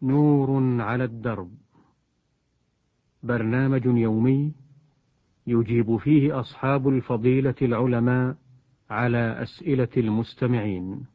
نور على الدرب، برنامج يومي يجيب فيه أصحاب الفضيلة العلماء على أسئلة المستمعين.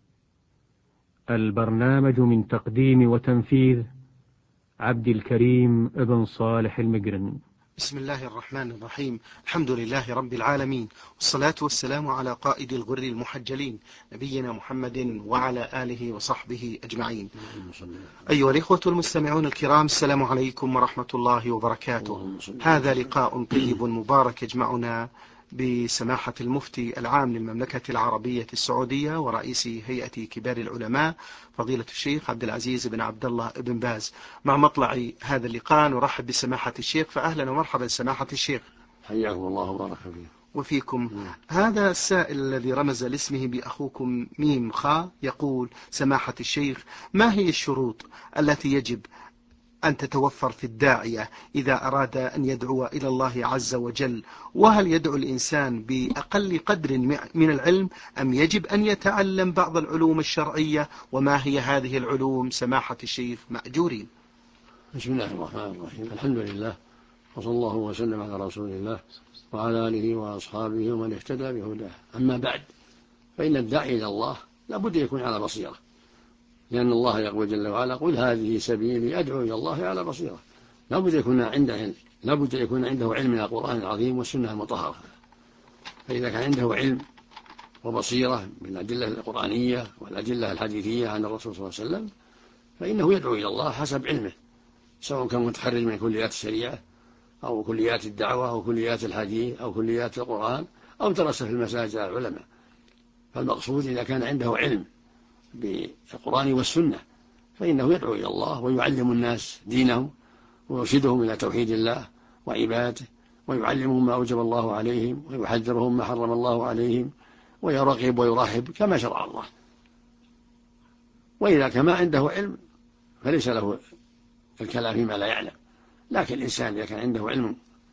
البرنامج من تقديم وتنفيذ عبد الكريم بن صالح المقرن. بسم الله الرحمن الرحيم. الحمد لله رب العالمين، والصلاة والسلام على قائد الغر المحجلين نبينا محمد وعلى آله وصحبه أجمعين. أيها الإخوة المستمعون الكرام، السلام عليكم ورحمة الله وبركاته. هذا لقاء طيب مبارك يجمعنا بسماحة المفتي العام للمملكة العربية السعودية ورئيس هيئة كبار العلماء فضيلة الشيخ عبد العزيز بن عبد الله بن باز. مع مطلع هذا اللقاء نرحب بسماحة الشيخ، فأهلا ومرحبا سماحة الشيخ. حياكم الله وبارك فيكم. وفيكم. هذا السائل الذي رمز لاسمه بأخوكم ميم خاء يقول: سماحة الشيخ، ما هي الشروط التي يجب أن تتوفر في الداعية إذا أراد أن يدعو إلى الله عز وجل؟ وهل يدعو الإنسان بأقل قدر من العلم أم يجب أن يتعلم بعض العلوم الشرعية؟ وما هي هذه العلوم سماحة الشيخ مأجورين؟ بسم الله الرحمن الرحيم. الحمد لله، وصلى الله وسلم على رسول الله وعلى آله وأصحابه ومن اهتدى بهداه. أما بعد، فإن الداعي إلى الله لابد يكون على بصيرة، لأن الله يقول جل وعلا: قل هذه سبيلي أدعو إلى الله على بصيرة. لابد يكون عنده علم، لابد يكون عنده علم من القرآن العظيم والسنة المطهرة. فإذا كان عنده علم وبصيرة من الأدلة القرآنية والأدلة الحديثية عن الرسول صلى الله عليه وسلم، فإنه يدعو إلى الله حسب علمه، سواء كان متخرج من كليات الشريعة أو كليات الدعوة أو كليات الحديث أو كليات القرآن أو درس في المساجد العلماء. فالمقصود إذا كان عنده علم بالقرآن والسنة فإنه يدعو إلى الله ويعلم الناس دينهم ويرشدهم إلى توحيد الله وعبادته، ويعلمهم ما أوجب الله عليهم ويحذرهم ما حرم الله عليهم، ويرغب ويرحب كما شرع الله. وإذا كان ما عنده علم فليس له الكلام فيما لا يعلم. لكن الإنسان إذا كان عنده علم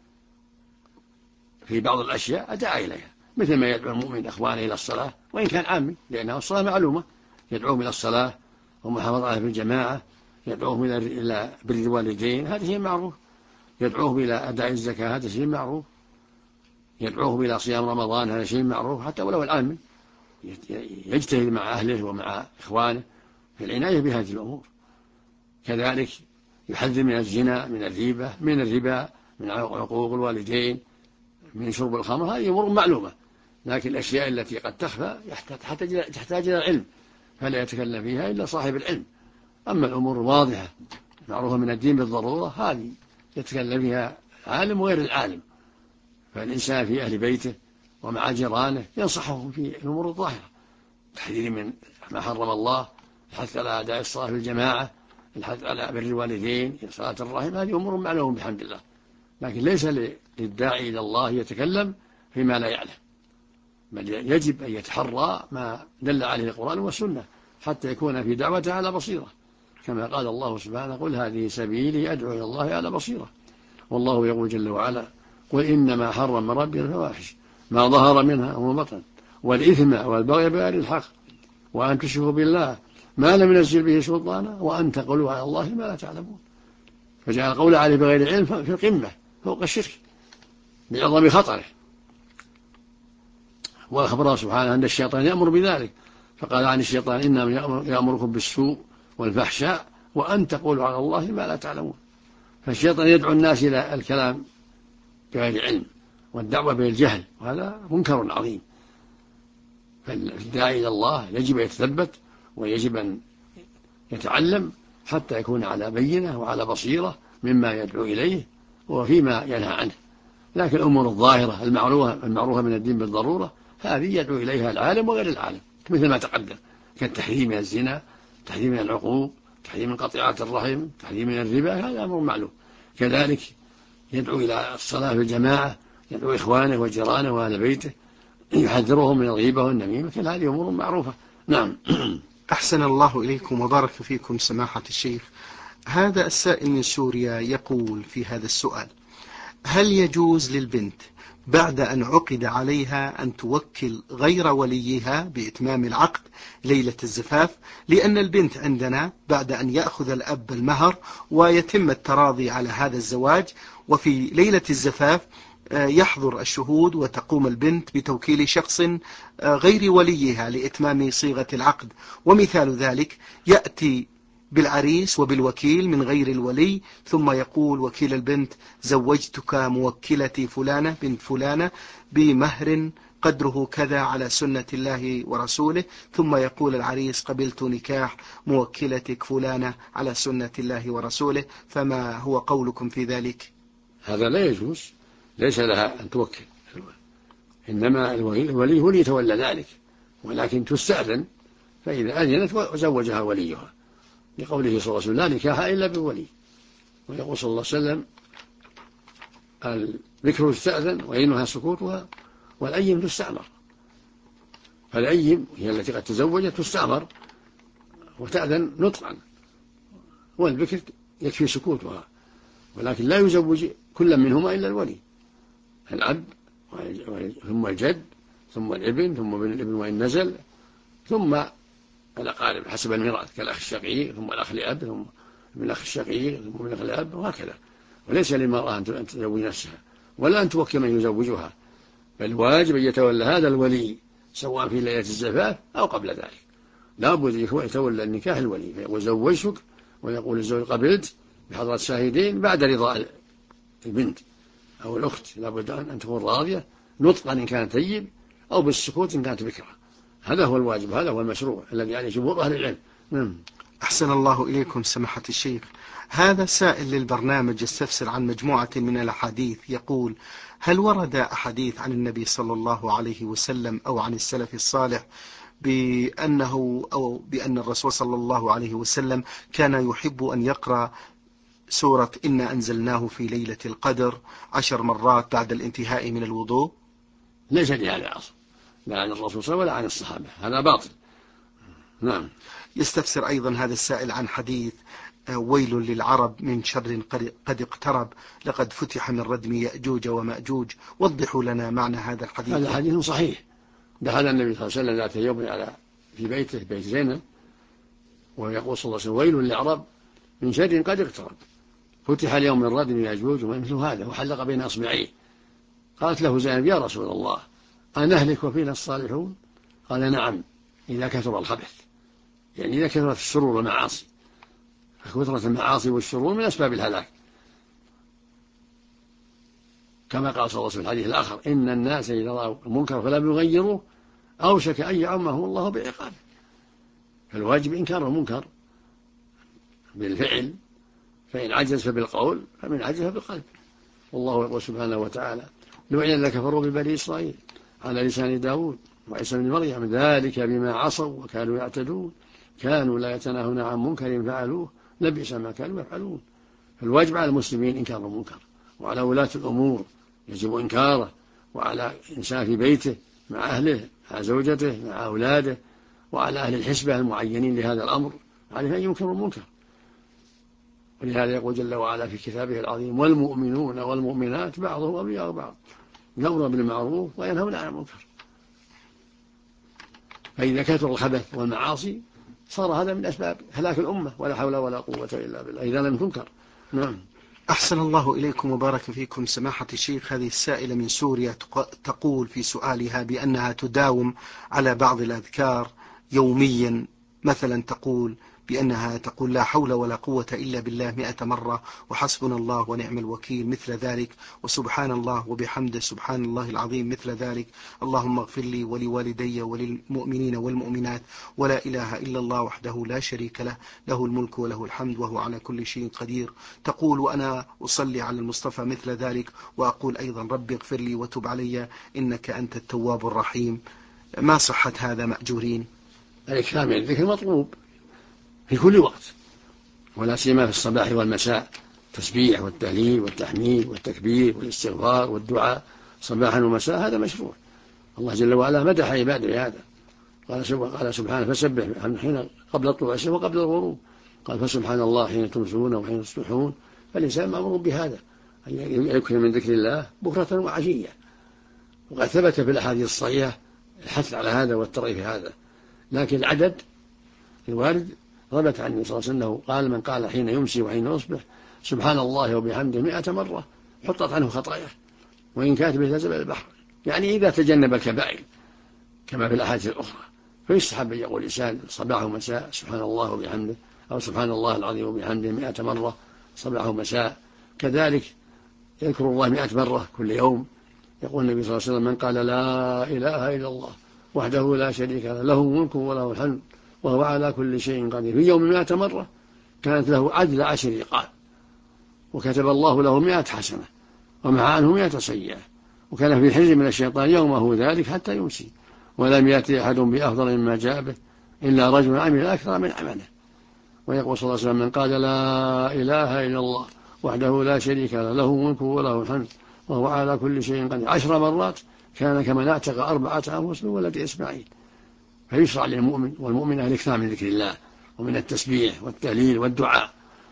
في بعض الأشياء أدعى إليها، مثل ما يدعو المؤمن أخوانه إلى الصلاة وإن كان عامي، لأنها الصلاة معلومة، يدعوهم إلى الصلاة ومحافظة عليها في الجماعة، يدعوهم إلى بر الوالدين، هذا شيء معروف، يدعوهم إلى أداء الزكاة، هذا شيء معروف، يدعوهم إلى صيام رمضان، هذا شيء معروف، حتى ولو العامي يجتهد مع أهله ومع إخوانه في العناية بهذه الأمور. كذلك يحذر من الزنا، من الريبة، من الربا، من عقوق الوالدين، من شرب الخمر، هذه أمور معلومة. لكن الأشياء التي قد تخفى تحتاج إلى العلم، فلا يتكلم فيها إلا صاحب العلم. أما الأمور الواضحة معروفة من الدين بالضرورة، هذه يتكلم فيها عالم وغير العالم. فالإنسان في أهل بيته ومع جيرانه ينصحهم في الأمور الظاهرة، تحذير من ما حرم الله، الحث على أداء الصلاة في الجماعة، الحث على بر الوالدين، صلاة الرحم، هذه أمور معلومة بحمد الله. لكن ليس للداعي إلى الله يتكلم فيما لا يعلم، بل يجب أن يتحرى ما دل عليه القرآن والسنة حتى يكون في دعوته على بصيرة، كما قال الله سبحانه: قل هذه سبيلي أدعو إلى الله على بصيرة. والله يقول جل وعلا: قل إنما حرم ربي الفواحش ما ظهر منها وما بطن والإثم والبغي بغير الحق وأن تشركوا بالله ما لم ينزل به سلطانا وأن تقولوا على الله ما لا تعلمون. فجعل القول عليه بغير علم في القمة فوق الشرك بعظم خطره. وأخبره سبحانه أن الشيطان يأمر بذلك، فقال عن الشيطان: إنما يأمركم بالسوء والفحشاء وأن تقولوا على الله ما لا تعلمون. فالشيطان يدعو الناس إلى الكلام بغير علم والدعوة بالجهل، وهذا منكر عظيم. فالداعي إلى الله يجب أن يتثبت ويجب أن يتعلم حتى يكون على بينة وعلى بصيرة مما يدعو إليه وفيما ينهى عنه. لكن الأمور الظاهرة المعروفة من الدين بالضرورة هذه يدعو إليها العالم وغير العالم، مثل ما تقدم كالتحريم من الزنا، تحريم من العقوق، تحريم من قطيعة الرحم، تحريم من الربا، هذا أمر معلوم. كذلك يدعو إلى الصلاة في الجماعة، يدعو إخوانه وجيرانه وأهل بيته، يحذرهم من الغيبة والنميمة، كل هذه أمور معروفة. نعم. أحسن الله إليكم وبارك فيكم سماحة الشيخ. هذا السائل من سوريا يقول في هذا السؤال: هل يجوز للبنت بعد أن عقد عليها أن توكل غير وليها بإتمام العقد ليلة الزفاف؟ لأن البنت عندنا بعد أن يأخذ الأب المهر ويتم التراضي على هذا الزواج، وفي ليلة الزفاف يحضر الشهود وتقوم البنت بتوكيل شخص غير وليها لإتمام صيغة العقد. ومثال ذلك يأتي بالعريس وبالوكيل من غير الولي، ثم يقول وكيل البنت: زوجتك موكلتي فلانة بنت فلانة بمهر قدره كذا على سنة الله ورسوله، ثم يقول العريس: قبلت نكاح موكلتك فلانة على سنة الله ورسوله. فما هو قولكم في ذلك؟ هذا لا يجوز، ليس لها أن توكل، إنما الولي هو اللي يتولى ذلك، ولكن تستأذن، فإذا أذنت وزوجها وليها، لقوله صلى الله عليه وسلم: لا نكاح إلا بولي. ويقول صلى الله عليه وسلم: البكر تستأذن وإنها سكوتها، والأيم تستعمر. فالأيم هي التي قد تزوجت تستعمر وتأذن نطقا، والبكر يكفي سكوتها، ولكن لا يزوج كل منهما إلا الولي، الأب ثم الجد ثم الابن ثم ابن الابن وإن نزل، ثم الأقارب حسب الميراث كالأخ الشقيق، ثم الأخ لأب، ثم ابن الأخ الشقيق، ثم ابن الأخ لأب، وهكذا. وليس للمرأة أن تزوج نفسها ولا أن توكل من يزوجها، بل واجب أن يتولى هذا الولي سواء في ليلة الزفاف أو قبل ذلك. لا بد يتولى النكاح الولي، فيقول: زوجتك، ويقول الزوج: قبلت، بحضرة شاهدين بعد رضا البنت أو الأخت. لا بد أن تكون راضية نطقا إن كانت طيب، أو بالسكوت إن كانت بكرة. هذا هو الواجب، هذا هو المشروع الذي عليه جمهور أهل العلم. أحسن الله إليكم سماحة الشيخ. هذا سائل للبرنامج يستفسر عن مجموعة من الأحاديث، يقول: هل ورد أحاديث عن النبي صلى الله عليه وسلم أو عن السلف الصالح بأن الرسول صلى الله عليه وسلم كان يحب أن يقرأ سورة إنا أنزلناه في ليلة القدر 10 مرات بعد الانتهاء من الوضوء؟ ليس لهذا أصل، لا عن الرسول صلى الله عليه وسلم ولا عن الصحابة، هذا باطل. نعم. يستفسر أيضا هذا السائل عن حديث: ويل للعرب من شر قد اقترب، لقد فتح من ردم يأجوج ومأجوج. وضحوا لنا معنى هذا الحديث. هذا حديث صحيح. دخل النبي صلى الله عليه وسلم ذات يوم في بيته، بيت زينب، ويقول صلى الله عليه وسلم: ويل للعرب من شر قد اقترب، فتح اليوم من ردم يأجوج ومثل هذا، وحلق بين أصبعيه. قالت له زينب: يا رسول الله، أنهلك وفينا الصالحون؟ قال: نعم، إذا كثر الخبث، يعني إذا كثرت الشرور والمعاصي، فكثرة المعاصي والشرور من أسباب الهلاك، كما قال صلى الله عليه وسلم في الحديث الآخر: إن الناس إذا رأوا المنكر فلم يغيروه أوشك أن يعمهم الله بعقابه. فالواجب إنكار المنكر بالفعل، فإن عجز فبالقول، فمن عجز فبالقلب. والله يقول سبحانه وتعالى: لعن الذين كفروا ببني إسرائيل على لسان داود وعيسى بن مريم ذلك بما عصوا وكانوا يعتدون كانوا لا يتناهون عن منكر فعلوه لبئس ما كانوا يفعلون. فالواجب على المسلمين إنكار المنكر، وعلى ولاة الأمور يجب إنكاره، وعلى إنسان في بيته مع أهله مع زوجته مع أولاده، وعلى أهل الحسبة المعينين لهذا الأمر عليه أن ينكروا المنكر. ولهذا يقول جل وعلا في كتابه العظيم: والمؤمنون والمؤمنات بعضهم أولياء بعض يأمرون بالمعروف وينهون عن المنكر. فإذا كثر الخبث والمعاصي صار هذا من أسباب هلاك الأمة، ولا حول ولا قوة إلا بالله إذا لم تنكر. نعم. أحسن الله إليكم وبارك فيكم سماحة الشيخ. هذه السائلة من سوريا تقول في سؤالها بأنها تداوم على بعض الأذكار يوميا، مثلا تقول بأنها تقول: لا حول ولا قوة إلا بالله 100 مرة، وحسبنا الله ونعم الوكيل مثل ذلك، وسبحان الله وبحمده سبحان الله العظيم مثل ذلك، اللهم اغفر لي ولوالدي وللمؤمنين والمؤمنات، ولا إله إلا الله وحده لا شريك له، له الملك وله الحمد وهو على كل شيء قدير. تقول: وأنا أصلي على المصطفى مثل ذلك، وأقول أيضا: ربي اغفر لي وتب علي إنك أنت التواب الرحيم. ما صحة هذا مأجورين؟ الإكثار من الذكر مطلوب في كل وقت، ولا سيما في الصباح والمساء، التسبيح والتهليل والتحميد والتكبير والاستغفار والدعاء صباحا ومساء، هذا مشروع. الله جل وعلا مدح عباده بهذا، قال سبحانه: فسبح حين قبل طلوع الشمس وقبل الغروب، قال: فسبحان الله حين تمسون وحين تصبحون. فالإنسان مأمور بهذا، يكثر من ذكر الله بكرة وعشية. وقد ثبت في الأحاديث الصحيحة الحث على هذا والترغيب في هذا، لكن العدد الوارد ثبت عن النبي صلى الله عليه وسلم قال: من قال حين يمسي وحين يصبح سبحان الله وبحمده 100 مرة حطت عنه خطاياه وإن كانت مثل زبد البحر. يعني إذا تجنب الكبائر كما في الأحاديث الأخرى فيستحب أن يقول الإنسان صباح ومساء سبحان الله وبحمده، أو سبحان الله العظيم وبحمده 100 مرة صباح ومساء. كذلك يذكر الله 100 مرة كل يوم. يقول النبي صلى الله عليه وسلم: من قال لا إله إلا الله وحده لا شريك له له الملك وله الحمد وهو على كل شيء قدير في يوم 100 مرة كانت له عدل 10 رقاب، وكتب الله له 100 حسنة ومحى عنه 100 سيئة، وكان في حجر من الشيطان يومه ذلك حتى يمسي، ولم يأتي أحد بأفضل مما جاء به إلا رجل عمل أكثر من عمله. ويقول صلى الله عليه وسلم: من قال لا إله إلا الله وحده لا شريك له له الملك وله الحمد وهو على كل شيء قدير 10 مرات كان كمن اعتق 4 أنفس من ولد إسماعيل. فيشرع للمؤمن والمؤمنة الإكثار من ذكر الله ومن التسبيح والتهليل والدعاء،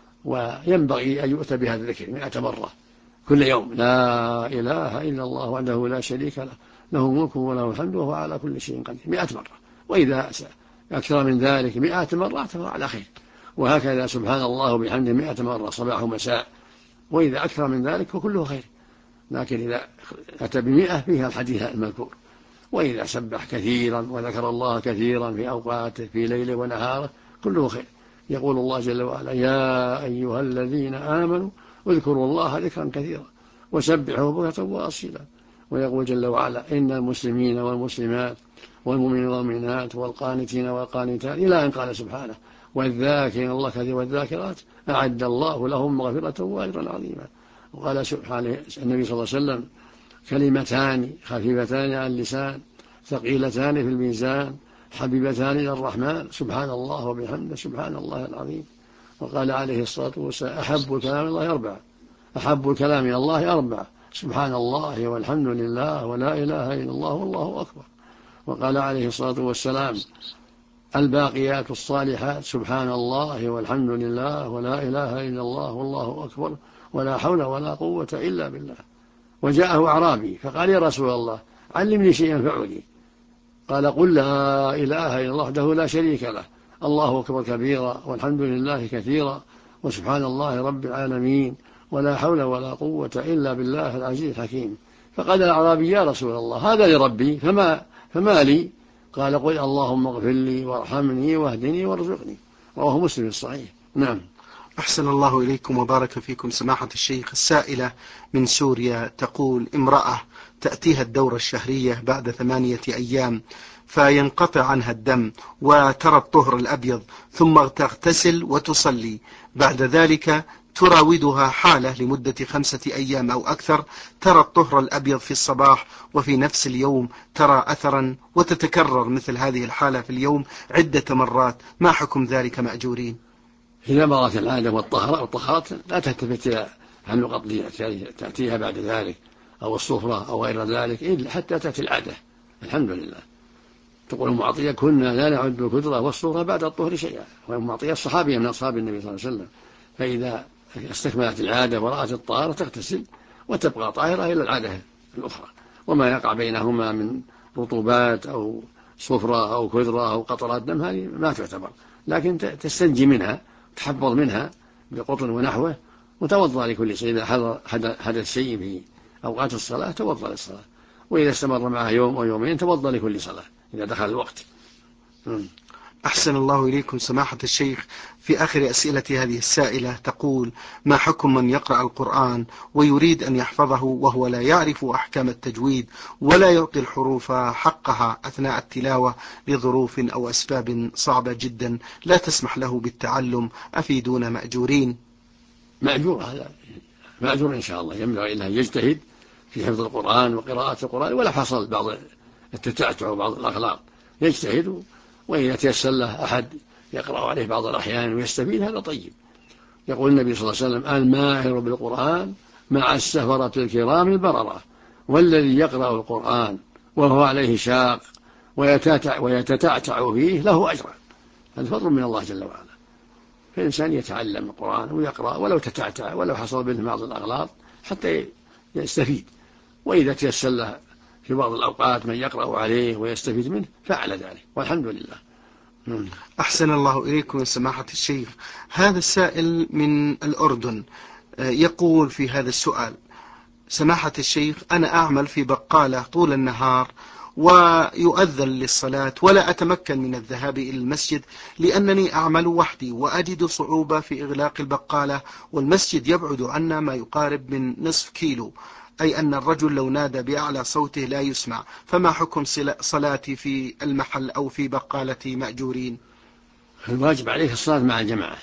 وينبغي أن يؤتى بهذا الذكر 100 مرة كل يوم: لا إله إلا الله وحده لا شريك له له الملك وله الحمد وهو على كل شيء قدير 100 مرة. وإذا أكثر من ذلك 100 مرة فهو على خير. وهكذا سبحان الله وبحمده 100 مرة صباح ومساء. وإذا أكثر من ذلك فكله خير، لكن إذا أتى ب100 فيها الحديث المذكور. وإذا سبح كثيرا وذكر الله كثيرا في أوقاته في ليله ونهاره كله خير. يقول الله جل وعلا: يا أيها الذين آمنوا اذكروا الله ذكرا كثيرا وسبحوا بكرة وأصيلا. ويقول جل وعلا: إن المسلمين والمسلمات والمؤمنين والمؤمنات والقانتين والقانتات إلى أن قال سبحانه: والذاكرين الله كثيرا والذاكرات أعد الله لهم مغفرة وأجرا عظيما. وقال سبحانه النبي صلى الله عليه وسلم: كلمتان خفيفتان على اللسان ثقيلتان في الميزان حبيبتان إلى الرحمن سبحان الله وبحمده سبحان الله العظيم. وقال عليه الصلاة والسلام: أحب الكلام الله 4، أحب الكلام إلى الله 4: سبحان الله والحمد لله ولا إله إلا الله والله أكبر. وقال عليه الصلاة والسلام: الباقيات الصالحات سبحان الله والحمد لله ولا إله إلا الله والله أكبر ولا حول ولا قوة إلا بالله. وجاءه أعرابي فقال: يا رسول الله علمني شيئا ينفعني. قال: قل لا إله إلا الله وحده لا شريك له الله أكبر كبيرا والحمد لله كثيرا وسبحان الله رب العالمين ولا حول ولا قوة إلا بالله العزيز الحكيم. فقال الأعرابي: يا رسول الله هذا لربي فما لي؟ قال: قل اللهم اغفر لي وارحمني واهدني وارزقني. رواه مسلم الصحيح. نعم. أحسن الله إليكم وبارك فيكم سماحة الشيخ. السائلة من سوريا تقول: امرأة تأتيها الدورة الشهرية بعد 8 أيام فينقطع عنها الدم وترى الطهر الأبيض ثم تغتسل وتصلي، بعد ذلك تراودها حالة لمدة 5 أيام أو أكثر، ترى الطهر الأبيض في الصباح وفي نفس اليوم ترى أثرا، وتتكرر مثل هذه الحالة في اليوم عدة مرات، ما حكم ذلك مأجورين؟ إذا مرت العادة والطهارات لا تلتفت إلى النقط تأتيها بعد ذلك أو الصفرة أو غير ذلك حتى تأتي العادة. الحمد لله. تقول المعطية: كنا لا نعد الكدرة والصفرة بعد الطهر شيئا. والمعطية الصحابية من أصحاب النبي صلى الله عليه وسلم، فإذا استكملت العادة ورأت الطهارة تغتسل وتبقى طاهرة إلى العادة الأخرى، وما يقع بينهما من رطوبات أو صفرة أو كدرة أو قطرات دم هذه ما تعتبر، لكن تستنجي منها تحفظ منها بقطن ونحوه وتوضأ لكل شيء. إذا حدث شيء في أوقات الصلاة توضأ للصلاة، وإذا استمر معها يوم أو يومين توضأ لكل صلاة إذا دخل الوقت. أحسن الله إليكم سماحة الشيخ. في آخر أسئلة هذه السائلة تقول: ما حكم من يقرأ القرآن ويريد أن يحفظه وهو لا يعرف أحكام التجويد ولا يعطي الحروف حقها أثناء التلاوة لظروف أو أسباب صعبة جدا لا تسمح له بالتعلم، أفيدون مأجورين؟ مأجور، هذا مأجور إن شاء الله. ينبغي له يجتهد في حفظ القرآن وقراءة القرآن، ولا حصل بعض التتعتع وبعض الأغلاط يجتهد، وإذا تيسر له أحد يقرأ عليه بعض الأحيان ويستفيد هذا طيب. يقول النبي صلى الله عليه وسلم: الماهر بالقرآن مع السفرة الكرام البررة، والذي يقرأ القرآن وهو عليه شاق ويتتعتع فيه له أجران. هذا فضل من الله جل وعلا. فالإنسان يتعلم القرآن ويقرأ ولو تتعتع ولو حصل منه بعض الأغلاط حتى يستفيد، وإذا تيسر له في بعض الأوقات من يقرأ عليه ويستفيد منه فعل ذلك والحمد لله. أحسن الله إليكم سماحة الشيخ. هذا السائل من الأردن يقول في هذا السؤال: سماحة الشيخ، أنا أعمل في بقالة طول النهار ويؤذن للصلاة ولا أتمكن من الذهاب إلى المسجد لأنني أعمل وحدي وأجد صعوبة في إغلاق البقالة، والمسجد يبعد عنا ما يقارب من نصف كيلو، أي أن الرجل لو نادى بأعلى صوته لا يسمع، فما حكم صلاتي في المحل أو في بقالتي مأجورين؟ الواجب عليك الصلاة مع الجماعة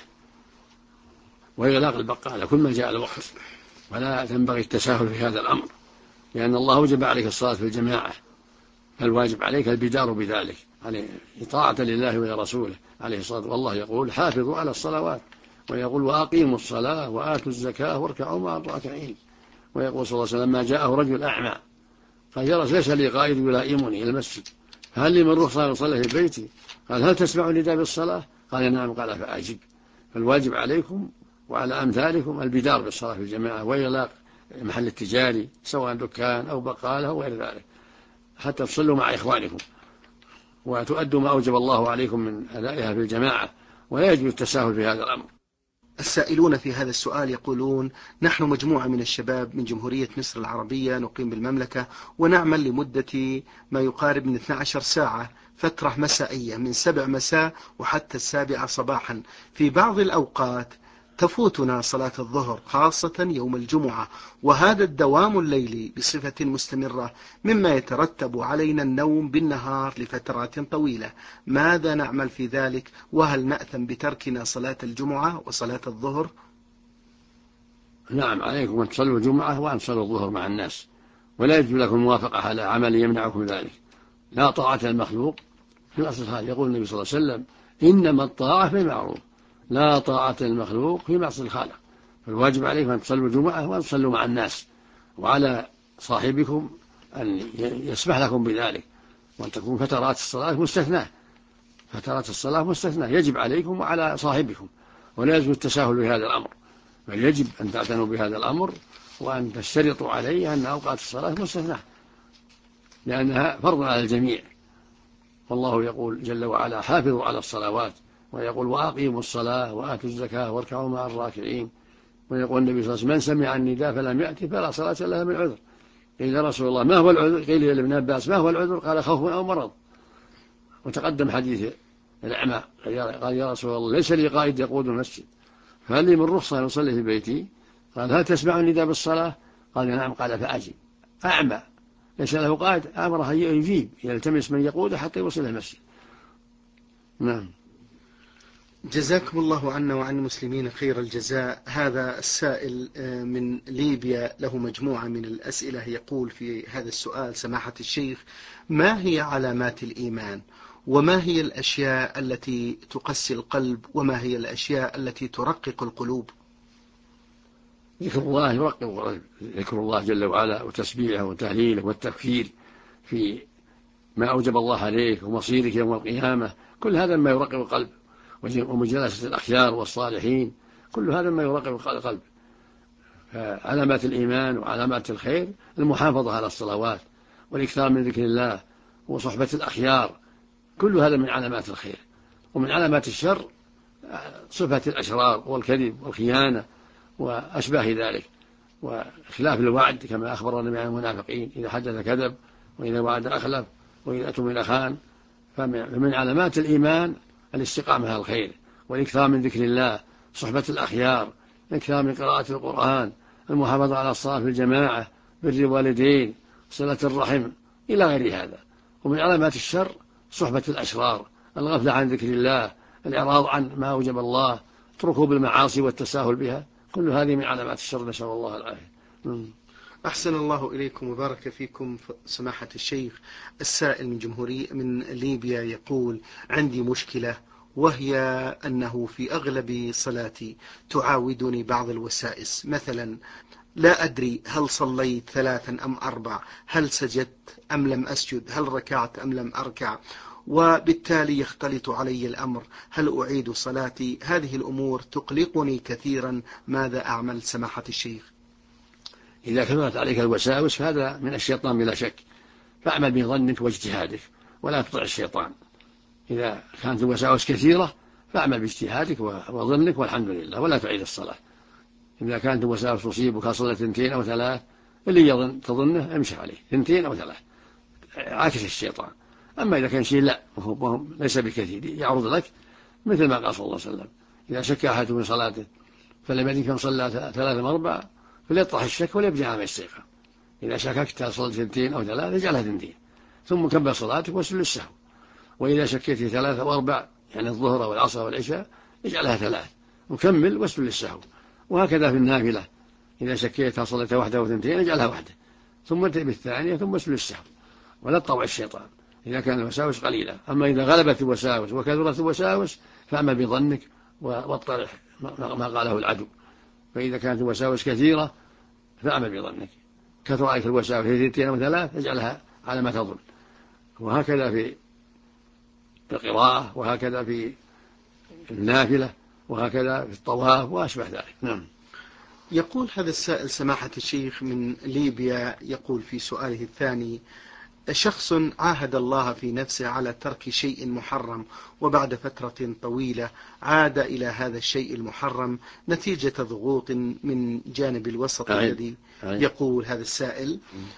وإغلاق البقالة كل ما جاء الوقت، ولا تنبغي التساهل في هذا الأمر، لأن الله وجب عليك الصلاة في الجماعة، فالواجب عليك البدار بذلك عليه طاعة لله ولرسوله عليه الصلاة، والله يقول حافظوا على الصلوات، ويقول وأقيموا الصلاة وآتوا الزكاة واركعوا مع الراكعين، ويقول صلى الله عليه وسلم ما جاءه رجل أعمى قال يا رسول ليس لي قائد يلائمني إلى المسجد هل لي من رخصة أصلي في بيتي؟ قال هل تسمع نداء بالصلاة؟ قال نعم. قال فأجب. فالواجب عليكم وعلى أمثالكم البدار بالصلاة في الجماعة وإغلاق محل التجاري سواء دكان أو بقالة أو غير ذلك حتى تصلوا مع إخوانكم وتؤدوا ما أوجب الله عليكم من أدائها في الجماعة، ولا يجب التساهل في هذا الأمر. السائلون في هذا السؤال يقولون: نحن مجموعة من الشباب من جمهورية مصر العربية نقيم بالمملكة ونعمل لمدة ما يقارب من 12 ساعة فترة مسائية من 7 مساء وحتى 7 صباحا. في بعض الأوقات تفوتنا صلاة الظهر خاصة يوم الجمعة، وهذا الدوام الليلي بصفة مستمرة مما يترتب علينا النوم بالنهار لفترات طويلة. ماذا نعمل في ذلك؟ وهل نأثم بتركنا صلاة الجمعة وصلاة الظهر؟ نعم عليكم أن تصلوا الجمعة وأن تصلوا الظهر مع الناس، ولا يجب لكم الموافقة على عمل يمنعكم ذلك. لا طاعة المخلوق في معصية الخالق، يقول النبي صلى الله عليه وسلم إنما الطاعة في المعروف لا طاعة المخلوق في معصية الخالق. فالواجب عليكم أن تصلوا الجمعة وأن تصلوا مع الناس، وعلى صاحبكم أن يسمح لكم بذلك، وأن تكون فترات الصلاة مستثناة، فترات الصلاة مستثناة يجب عليكم وعلى صاحبكم، ولا يجب التساهل بهذا الأمر، بل يجب أن تعتنوا بهذا الأمر وأن تشترطوا عليه أن أوقات الصلاة مستثناة لأنها فرض على الجميع. والله يقول جل وعلا حافظوا على الصلوات، ويقول وأقيموا الصلاة وآتوا الزكاة واركعوا مع الراكعين، ويقول النبي صلى الله عليه وسلم من سمع النداء فلم يأتي فلا صلاة له من عذر. قيل يا رسول الله ما هو العذر؟ قيل لابن عباس ما هو العذر؟ قال خوف أو مرض. وتقدم حديث الأعمى قال يا رسول الله ليس لي قائد يقود المسجد فهل لي من رخصة أن أصلي في بيتي؟ قال هل تسمع النداء بالصلاة؟ قال نعم. قال فأجب. أعمى ليس له قائد أمره يجيب يلتمس من يقوده حتى يوصل المسجد. نعم. جزاكم الله عنا وعن المسلمين خير الجزاء. هذا السائل من ليبيا له مجموعة من الأسئلة، يقول في هذا السؤال: سماحة الشيخ، ما هي علامات الإيمان؟ وما هي الأشياء التي تقسي القلب؟ وما هي الأشياء التي ترقق القلوب؟ ذكر الله يرقق القلب، ذكر الله جل وعلا وتسبيحه وتهليله والتكفير في ما أوجب الله عليك ومصيرك يوم القيامة، كل هذا ما يرقق القلب، ومجالسة الأخيار والصالحين، كل هذا ما يرقق القلب. علامات الإيمان وعلامات الخير المحافظة على الصلوات والإكثار من ذكر الله وصحبة الأخيار، كل هذا من علامات الخير. ومن علامات الشر صفة الأشرار والكذب والخيانة وأشباه ذلك، وخلاف الوعد كما أخبر النبي عن المنافقين إذا حدث كذب وإذا وعد أخلف وإذا أؤتمن خان. فمن علامات الإيمان الاستقامة على الخير والإكثار من ذكر الله، صحبة الأخيار، الإكثار من قراءة القرآن، المحافظة على الصلاة في الجماعة، بر الوالدين، صلة الرحم، إلى غير هذا. ومن علامات الشر صحبة الأشرار، الغفلة عن ذكر الله، الإعراض عن ما أوجب الله، ركوب المعاصي والتساهل بها، كل هذه من علامات الشر، نسأل الله العافية. أحسن الله إليكم وبارك فيكم سماحة الشيخ. السائل من ليبيا يقول: عندي مشكلة، وهي أنه في أغلب صلاتي تعاودني بعض الوسائس، مثلا لا أدري هل صليت 3 أم 4، هل سجدت أم لم أسجد، هل ركعت أم لم أركع، وبالتالي يختلط علي الأمر، هل أعيد صلاتي؟ هذه الأمور تقلقني كثيرا، ماذا أعمل سماحة الشيخ؟ إذا كثرت عليك الوساوس فهذا من الشيطان بلا شك، فاعمل بظنك واجتهادك ولا تطع الشيطان. إذا كانت الوساوس كثيرة فاعمل باجتهادك وظنك والحمد لله ولا تعيد الصلاة. إذا كانت الوساوس تصيبك صلى 2 أو 3 اللي تظنه امشي عليه 2 أو 3 عاكس الشيطان. أما إذا كان شيء لا ليس بكثير يعرض لك، مثل ما قال صلى الله عليه وسلم: إذا شك أحد من صلاته فلم يدرك كم صلى 3 أم 4 فليطرح الشك وليبني ما يستيقظ. إذا شككت صلت 2 أو 3 اجعلها 2 ثم كمل صلاتك واسجد للسهو. وإذا شكيت في 3 أو 4 يعني الظهر والعصر والعشاء اجعلها 3 وكمل واسجد للسهو. وهكذا في النافلة، إذا شكيتها صليت 1 أو 2 اجعلها 1 ثم ارتب بالثانية ثم اسجد للسهو ولا تطوع الشيطان إذا كان الوساوس قليلة. أما إذا غلبت الوساوس وكثرت الوساوس فاعمل بظنك واطرح ما قاله العدو. فإذا كانت الوساوس كثيرة فاعمل بظنك، كثر عليك الوساوس 2 أو 3 اجعلها على ما تظن. وهكذا في القراءة، وهكذا في النافلة، وهكذا في الطواف وأشبه ذلك. نعم. يقول هذا السائل سماحة الشيخ من ليبيا، يقول في سؤاله الثاني: شخص عاهد الله في نفسه على ترك شيء محرم، وبعد فترة طويلة عاد إلى هذا الشيء المحرم نتيجة ضغوط من جانب الوسط الذي يقول هذا السائل: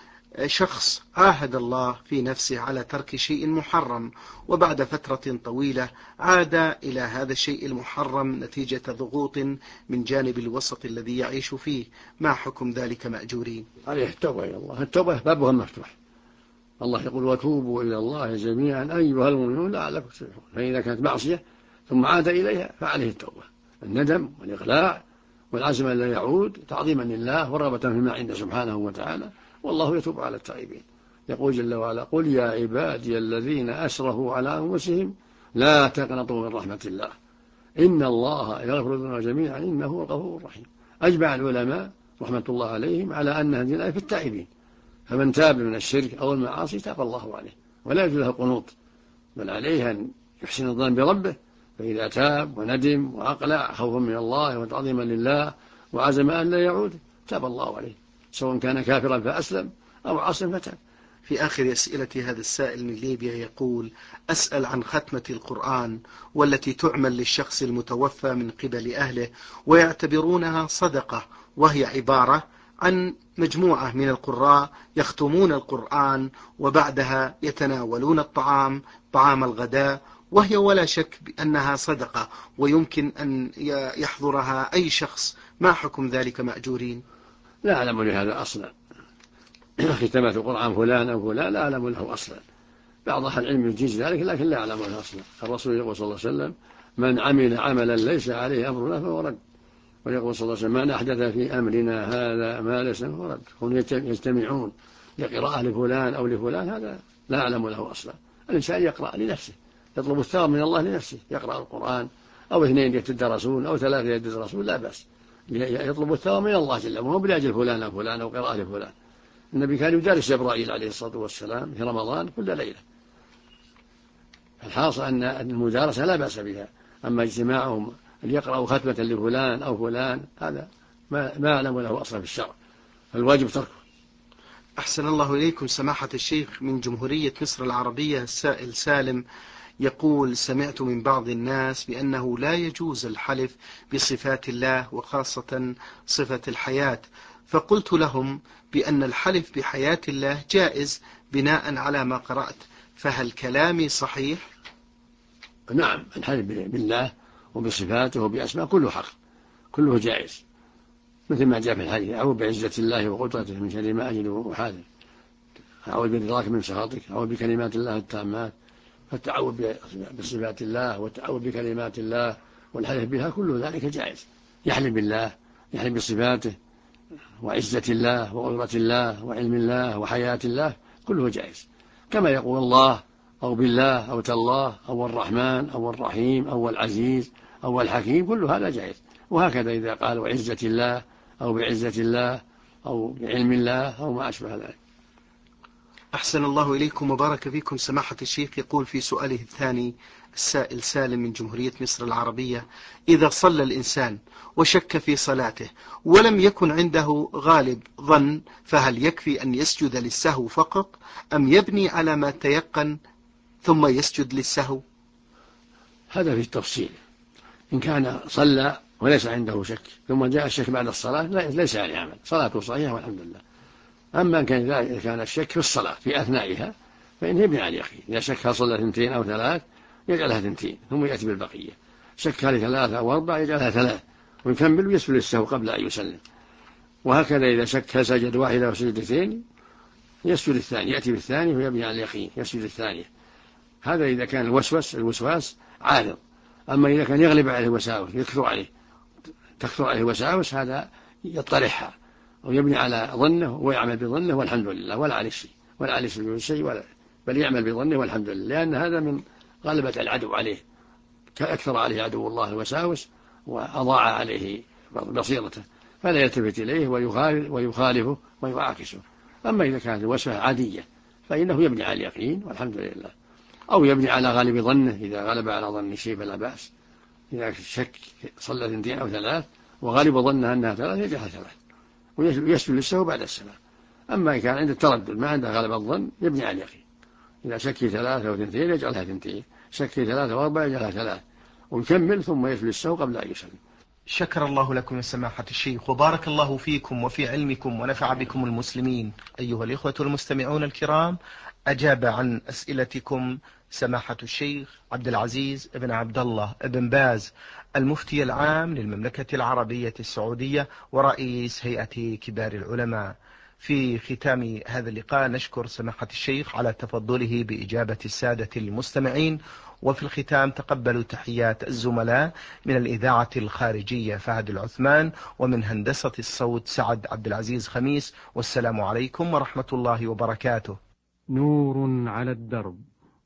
شخص عاهد الله في نفسه على ترك شيء محرم، وبعد فترة طويلة عاد إلى هذا الشيء المحرم نتيجة ضغوط من جانب الوسط الذي يعيش فيه، ما حكم ذلك مأجورين؟ عليه التوبة إلى الله، التوبة بابها مفتوح. الله يقول: وتوبوا إلى الله جميعا أيها المؤمنون لعلكم تفلحون. فإذا كانت معصية ثم عاد إليها فعليه التوبة، الندم والإقلاع والعزم أن لا يعود، تعظيما لله ورغبة فيما عنده سبحانه وتعالى، والله يتوب على التائبين. يقول جل وعلا: قل يا عبادي الذين أسرفوا على أنفسهم لا تقنطوا من رحمة الله إن الله يغفر الذنوب جميعا إنه هو الغفور الرحيم. أجمع العلماء رحمة الله عليهم على أن هذه الآية في التائبين، فمن تاب من الشرك أو المعاصي تاب الله عليه ولا يجوز له القنوط، بل عليه أن يحسن الظن بربه، فإذا تاب وندم وأقلع خوفا من الله وتعظيما لله وعزم أن لا يعود تاب الله عليه، سواء كان كافرا فأسلم أو عاصم فتاب. في آخر أسئلة هذا السائل من ليبيا يقول: أسأل عن ختمة القرآن والتي تعمل للشخص المتوفى من قبل أهله ويعتبرونها صدقة، وهي عبارة عن مجموعة من القراء يختمون القرآن وبعدها يتناولون طعام الغداء، وهي ولا شك بأنها صدقة ويمكن أن يحضرها أي شخص، ما حكم ذلك مأجورين؟ لا أعلم لهذا أصلا، ختمة القرآن فلان أو فلان لا أعلم له أصلا. بعض أهل العلم يجيز ذلك لكن لا أعلم له أصلا. الرسول يقول صلى الله عليه وسلم: من عمل عملا ليس عليه أمرنا فهو رد. ويقول صلى الله عليه وسلم: من أحدث في أمرنا هذا ما ليس فهو رد. هم يجتمعون لقراءة لفلان أو لفلان، هذا لا أعلم له أصلا. الإنسان يقرأ لنفسه، يطلب الثواب من الله لنفسه، يقرأ القرآن أو 2 يتدرسون أو 3 يتدرسون لا بأس، يطلب الثواب من الله جل وعلا، مو لأجل فلان أو فلان أو قراءة لفلان. النبي كان يدرس جبرائيل عليه الصلاة والسلام في رمضان كل ليلة. الحاصل أن المدارسة لا بأس بها، أما اجتماعهم أن يقرأوا ختمة لفلان أو فلان هذا ما أعلم له أصلا في الشرع، فالواجب تركه. أحسن الله إليكم سماحة الشيخ. من جمهورية مصر العربية السائل سالم يقول: سمعت من بعض الناس بأنه لا يجوز الحلف بصفات الله وخاصة صفة الحياة، فقلت لهم بأن الحلف بحياة الله جائز بناء على ما قرأت، فهل كلامي صحيح؟ نعم، الحلف بالله وبصفاته وبأسماء كله حق، كله جائز، مثل ما جاء في الحديث: أعوذ بعزة الله وقدرته من شر ما أجد وأحاذر، أعوذ برضاك من سخطك، أعوذ بكلمات الله التامات. فالتعوذ بصفات الله والتعوذ بكلمات الله والحلف بها كل ذلك جائز. يحلف بالله، يحلف بصفاته وعزة الله وقدرة الله وعلم الله وحياة الله كله جائز، كما يقول الله أو بالله أو تالله أو الرحمن أو الرحيم أو العزيز أو الحكيم، كل هذا جائز. وهكذا إذا قال وعزة الله أو بعزة الله أو بعلم الله أو ما أشبه ذلك. أحسن الله إليكم وبارك فيكم سماحة الشيخ. يقول في سؤاله الثاني السائل سالم من جمهورية مصر العربية: إذا صلى الإنسان وشك في صلاته ولم يكن عنده غالب ظن، فهل يكفي أن يسجد للسهو فقط أم يبني على ما تيقن ثم يسجد للسهو؟ هذا في التفصيل. إن كان صلى وليس عنده شك ثم جاء الشك بعد الصلاة ليس عليه عمل، صلاته صحيحة والحمد لله. أما إن كان الشك في الصلاة في أثنائها فإنه يبني على اليقين. إذا شك هل صلى 2 أو 3 يجعلها 2 ثم يأتي بالبقية، شك هل 3 أو 4 يجعلها 3 ويكمل ويسجد للسهو قبل أن يسلم. وهكذا إذا شك هل سجد 1 أو سجد 2 يسجد الثاني، يأتي بالثاني ويبني على اليقين يسجد الثانية. هذا إذا كان الوسواس عارض. أما إذا كان يغلب عليه الوساوس تكثر عليه الوساوس هذا يطرحها ويبني على ظنه ويعمل بظنه والحمد لله، ولا عليه شيء بل يعمل بظنه والحمد لله، لأن هذا من غلبة العدو عليه، أكثر عليه عدو الله الوساوس وأضاع عليه بصيرته، فلا يلتفت إليه ويخالفه ويعاكسه. أما إذا كانت الوسوسة عادية فإنه يبني على اليقين والحمد لله، أو يبني على غالب ظنه. إذا غلب على ظن شيء فلا بأس. إذا شك صلى 2 أو 3 وغالب ظنها أنها 3 يجعلها 3 ويسجد للسهو بعد السلام. أما إن كان عنده التردد ما عنده غالب الظن يبني على اليقين. إذا شك 3 أو 2 يجعلها 2، شك 3 و4 يجعلها 3 ويكمل ثم يسجد للسهو قبل أن يسلم. شكر الله لكم يا سماحة الشيخ وبارك الله فيكم وفي علمكم ونفع بكم المسلمين. أيها الإخوة المستمعون الكرام، أجاب عن أسئلتكم سماحة الشيخ عبد العزيز بن عبد الله بن باز، المفتي العام للمملكة العربية السعودية ورئيس هيئة كبار العلماء. في ختام هذا اللقاء نشكر سماحة الشيخ على تفضله بإجابة السادة المستمعين، وفي الختام تقبلوا تحيات الزملاء من الإذاعة الخارجية فهد العثمان، ومن هندسة الصوت سعد عبد العزيز خميس، والسلام عليكم ورحمة الله وبركاته. نور على الدرب،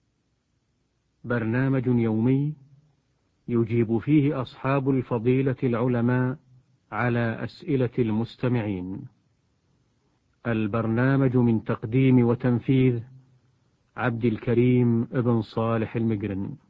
برنامج يومي يجيب فيه أصحاب الفضيلة العلماء على أسئلة المستمعين. البرنامج من تقديم وتنفيذ عبد الكريم ابن صالح المقرن.